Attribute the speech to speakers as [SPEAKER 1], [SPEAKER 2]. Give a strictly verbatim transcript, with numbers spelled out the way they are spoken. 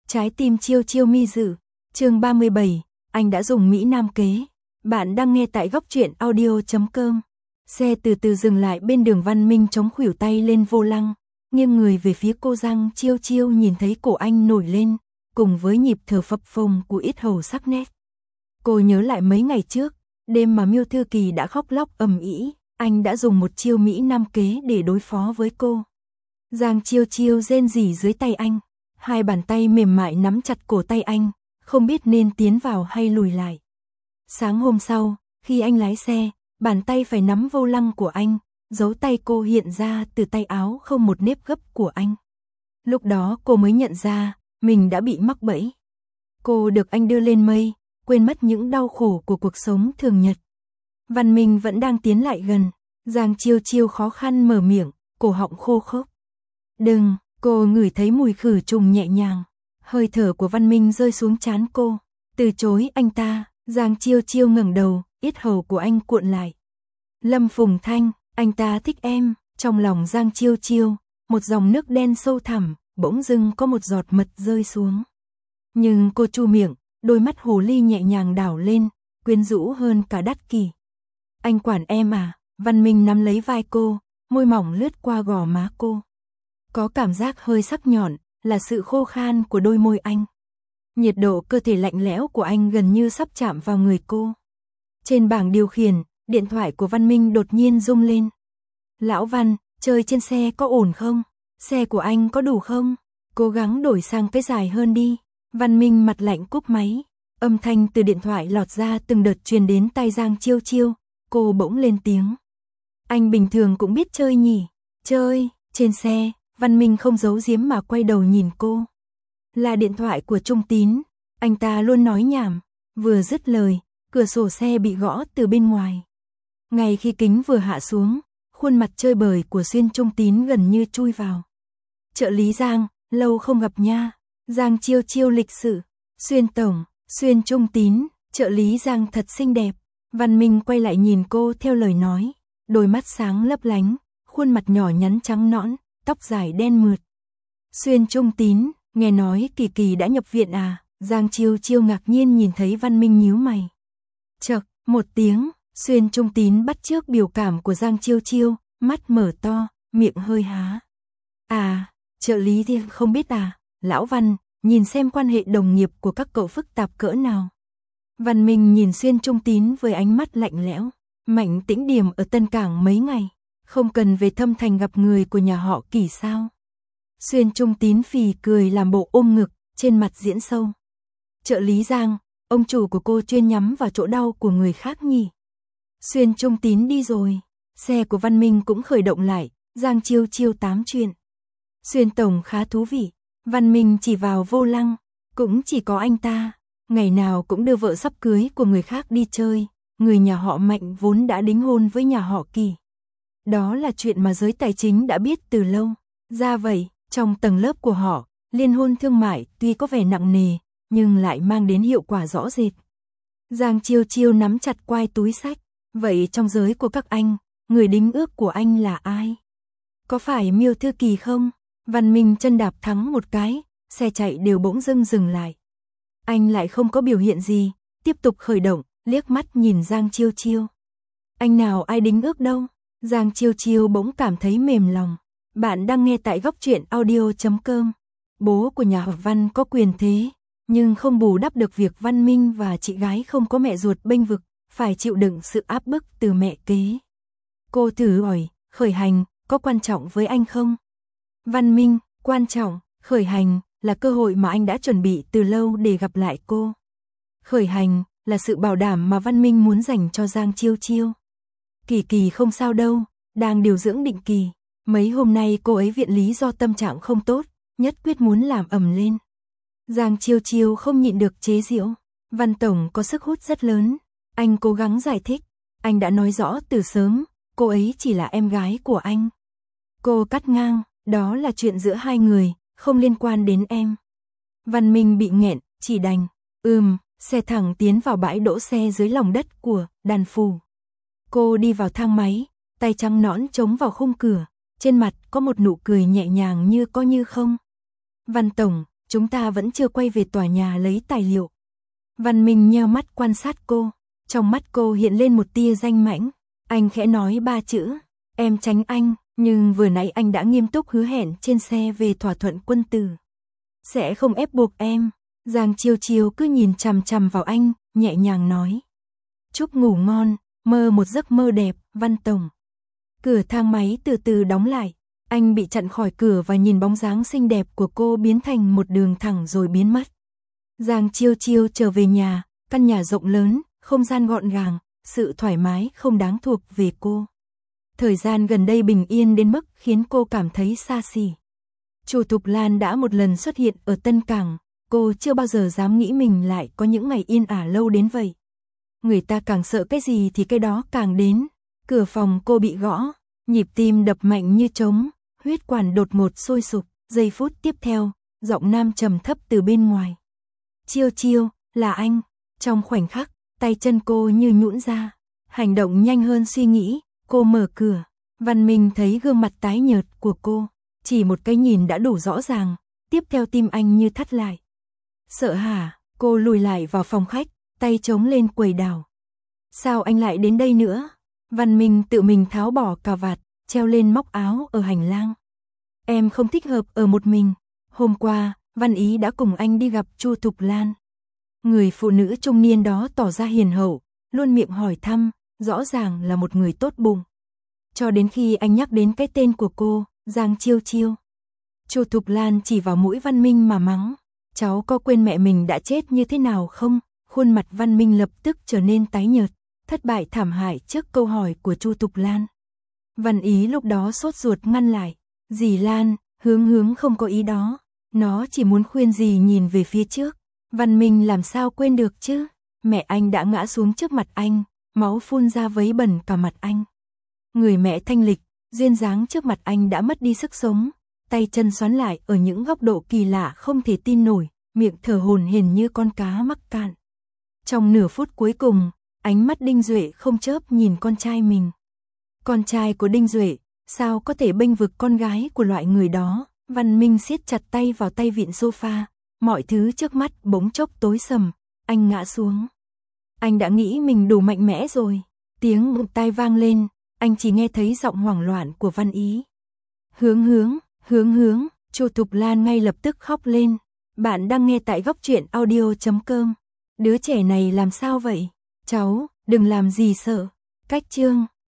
[SPEAKER 1] Trái tim chiêu chiêu mi dự, chương ba mươi bảy, anh đã dùng Mỹ Nam kế. Bạn đang nghe tại góc truyện audio chấm com. Xe từ từ dừng lại bên đường Văn Minh chống khuỷu tay lên vô lăng, nghiêng người về phía cô. Giang Chiêu Chiêu nhìn thấy cổ anh nổi lên, cùng với nhịp thở phập phồng của yết hầu sắc nét. Cô nhớ lại mấy ngày trước, đêm mà Miêu Thư Kỳ đã khóc lóc ầm ĩ, anh đã dùng một chiêu Mỹ Nam kế để đối phó với cô. Giang Chiêu Chiêu rên rỉ dưới tay anh, hai bàn tay mềm mại nắm chặt cổ tay anh, không biết nên tiến vào hay lùi lại. Sáng hôm sau, khi anh lái xe, bàn tay phải nắm vô lăng của anh, dấu tay cô hiện ra từ tay áo không một nếp gấp của anh. Lúc đó cô mới nhận ra, mình đã bị mắc bẫy. Cô được anh đưa lên mây, quên mất những đau khổ của cuộc sống thường nhật. Văn Minh vẫn đang tiến lại gần, Giang Chiêu Chiêu khó khăn mở miệng, cổ họng khô khốc. Đừng, cô ngửi thấy mùi khử trùng nhẹ nhàng, hơi thở của Văn Minh rơi xuống trán cô, từ chối anh ta. Giang Chiêu Chiêu ngẩng đầu, yết hầu của anh cuộn lại. Lâm Phùng Thanh, anh ta thích em, trong lòng Giang Chiêu Chiêu, một dòng nước đen sâu thẳm, bỗng dưng có một giọt mật rơi xuống. Nhưng cô chu miệng, đôi mắt hồ ly nhẹ nhàng đảo lên, quyến rũ hơn cả Đắt Kỳ. Anh quản em à? Văn Minh nắm lấy vai cô, môi mỏng lướt qua gò má cô. Có cảm giác hơi sắc nhọn, là sự khô khan của đôi môi anh. Nhiệt độ cơ thể lạnh lẽo của anh gần như sắp chạm vào người cô. Trên bảng điều khiển, điện thoại của Văn Minh đột nhiên rung lên. Lão Văn, chơi trên xe có ổn không? Xe của anh có đủ không? Cố gắng đổi sang cái dài hơn đi. Văn Minh mặt lạnh cúp máy. Âm thanh từ điện thoại lọt ra từng đợt truyền đến tai Giang Chiêu Chiêu. Cô bỗng lên tiếng. Anh bình thường cũng biết chơi nhỉ? Chơi, trên xe. Văn Minh không giấu giếm mà quay đầu nhìn cô. Là điện thoại của Trung Tín, anh ta luôn nói nhảm. Vừa dứt lời, cửa sổ xe bị gõ từ bên ngoài. Ngay khi kính vừa hạ xuống, khuôn mặt chơi bời của Xuyên Trung Tín gần như chui vào. Trợ lý Giang, lâu không gặp nha. Giang Chiêu Chiêu lịch sự. Xuyên Tổng, Xuyên Trung Tín, trợ lý Giang thật xinh đẹp. Văn Minh quay lại nhìn cô theo lời nói, đôi mắt sáng lấp lánh, khuôn mặt nhỏ nhắn trắng nõn, tóc dài đen mượt. Xuyên Trung Tín, nghe nói Kỳ Kỳ đã nhập viện à? Giang Chiêu Chiêu ngạc nhiên nhìn thấy Văn Minh nhíu mày. Chậc, một tiếng, Xuyên Trung Tín bắt chước biểu cảm của Giang Chiêu Chiêu, mắt mở to, miệng hơi há. À, trợ lý thì không biết à? Lão Văn, nhìn xem quan hệ đồng nghiệp của các cậu phức tạp cỡ nào. Văn Minh nhìn Xuyên Trung Tín với ánh mắt lạnh lẽo. Mạnh Tĩnh Điềm ở Tân Cảng mấy ngày, không cần về Thâm Thành gặp người của nhà họ Kỳ sao? Xuyên Trung Tín phì cười làm bộ ôm ngực, trên mặt diễn sâu. Trợ lý Giang, ông chủ của cô chuyên nhắm vào chỗ đau của người khác nhỉ? Xuyên Trung Tín đi rồi, xe của Văn Minh cũng khởi động lại, Giang Chiêu Chiêu tám chuyện. Xuyên Tổng khá thú vị, Văn Minh chỉ vào vô lăng, cũng chỉ có anh ta, ngày nào cũng đưa vợ sắp cưới của người khác đi chơi, người nhà họ Mạnh vốn đã đính hôn với nhà họ Kỳ. Đó là chuyện mà giới tài chính đã biết từ lâu, ra vậy. Trong tầng lớp của họ, liên hôn thương mại tuy có vẻ nặng nề, nhưng lại mang đến hiệu quả rõ rệt. Giang Chiêu Chiêu nắm chặt quai túi xách. Vậy trong giới của các anh, người đính ước của anh là ai? Có phải Miêu Thư Kỳ không? Văn Minh chân đạp thắng một cái, xe chạy đều bỗng dưng dừng lại. Anh lại không có biểu hiện gì, tiếp tục khởi động, liếc mắt nhìn Giang Chiêu Chiêu. Anh nào ai đính ước đâu? Giang Chiêu Chiêu bỗng cảm thấy mềm lòng. Bạn đang nghe tại góc truyện audio chấm com. Bố của nhà họ Văn có quyền thế, nhưng không bù đắp được việc Văn Minh và chị gái không có mẹ ruột bênh vực, phải chịu đựng sự áp bức từ mẹ kế. Cô thử hỏi, khởi hành, có quan trọng với anh không? Văn Minh, quan trọng, khởi hành, là cơ hội mà anh đã chuẩn bị từ lâu để gặp lại cô. Khởi hành, là sự bảo đảm mà Văn Minh muốn dành cho Giang Chiêu Chiêu. Kỳ Kỳ không sao đâu, đang điều dưỡng định kỳ. Mấy hôm nay cô ấy viện lý do tâm trạng không tốt, nhất quyết muốn làm ầm lên. Giang Chiêu Chiêu không nhịn được chế giễu. Văn Tổng có sức hút rất lớn. Anh cố gắng giải thích. Anh đã nói rõ từ sớm, cô ấy chỉ là em gái của anh. Cô cắt ngang, đó là chuyện giữa hai người, không liên quan đến em. Văn Minh bị nghẹn, chỉ đành. Ừm, xe thẳng tiến vào bãi đỗ xe dưới lòng đất của Đàn Phủ. Cô đi vào thang máy, tay trắng nõn chống vào khung cửa. Trên mặt có một nụ cười nhẹ nhàng như có như không. Văn Tổng, chúng ta vẫn chưa quay về tòa nhà lấy tài liệu. Văn Minh nheo mắt quan sát cô, trong mắt cô hiện lên một tia danh mãnh. Anh khẽ nói ba chữ, em tránh anh, nhưng vừa nãy anh đã nghiêm túc hứa hẹn trên xe về thỏa thuận quân tử. Sẽ không ép buộc em. Giang Chiêu Chiêu cứ nhìn chằm chằm vào anh, nhẹ nhàng nói. Chúc ngủ ngon, mơ một giấc mơ đẹp, Văn Tổng. Cửa thang máy từ từ đóng lại, anh bị chặn khỏi cửa và nhìn bóng dáng xinh đẹp của cô biến thành một đường thẳng rồi biến mất. Giang Chiêu Chiêu trở về nhà, căn nhà rộng lớn, không gian gọn gàng, sự thoải mái không đáng thuộc về cô. Thời gian gần đây bình yên đến mức khiến cô cảm thấy xa xỉ. Chu Thục Lan đã một lần xuất hiện ở Tân Cảng, cô chưa bao giờ dám nghĩ mình lại có những ngày yên ả lâu đến vậy. Người ta càng sợ cái gì thì cái đó càng đến. Cửa phòng cô bị gõ, nhịp tim đập mạnh như trống, huyết quản đột ngột sôi sục. Giây phút tiếp theo, giọng nam trầm thấp từ bên ngoài. Chiêu Chiêu, là anh. Trong khoảnh khắc, tay chân cô như nhũn ra. Hành động nhanh hơn suy nghĩ, cô mở cửa. Văn Minh thấy gương mặt tái nhợt của cô. Chỉ một cái nhìn đã đủ rõ ràng, tiếp theo tim anh như thắt lại. Sợ hả, cô lùi lại vào phòng khách, tay chống lên quầy đào. Sao anh lại đến đây nữa? Văn Minh tự mình tháo bỏ cà vạt, treo lên móc áo ở hành lang. Em không thích hợp ở một mình. Hôm qua, Văn Ý đã cùng anh đi gặp Chu Thục Lan. Người phụ nữ trung niên đó tỏ ra hiền hậu, luôn miệng hỏi thăm, rõ ràng là một người tốt bụng. Cho đến khi anh nhắc đến cái tên của cô, Giang Chiêu Chiêu. Chu Thục Lan chỉ vào mũi Văn Minh mà mắng. Cháu có quên mẹ mình đã chết như thế nào không? Khuôn mặt Văn Minh lập tức trở nên tái nhợt, thất bại thảm hại trước câu hỏi của Chu Thục Lan. Văn Ý lúc đó sốt ruột ngăn lại. Dì Lan, Hướng Hướng không có ý đó. Nó chỉ muốn khuyên dì nhìn về phía trước. Văn Minh làm sao quên được chứ? Mẹ anh đã ngã xuống trước mặt anh, máu phun ra vấy bẩn cả mặt anh. Người mẹ thanh lịch, duyên dáng trước mặt anh đã mất đi sức sống. Tay chân xoắn lại ở những góc độ kỳ lạ không thể tin nổi, miệng thở hổn hển như con cá mắc cạn. Trong nửa phút cuối cùng, ánh mắt Đinh Duệ không chớp nhìn con trai mình. Con trai của Đinh Duệ, sao có thể bênh vực con gái của loại người đó? Văn Minh siết chặt tay vào tay vịn sofa, mọi thứ trước mắt bỗng chốc tối sầm, anh ngã xuống. Anh đã nghĩ mình đủ mạnh mẽ rồi. Tiếng bụt tai vang lên, anh chỉ nghe thấy giọng hoảng loạn của Văn Ý. Hướng Hướng, Hướng Hướng, Chu Thục Lan ngay lập tức khóc lên. Bạn đang nghe tại góc truyện audio chấm com. Đứa trẻ này làm sao vậy? Cháu, đừng làm gì sợ. Cách chương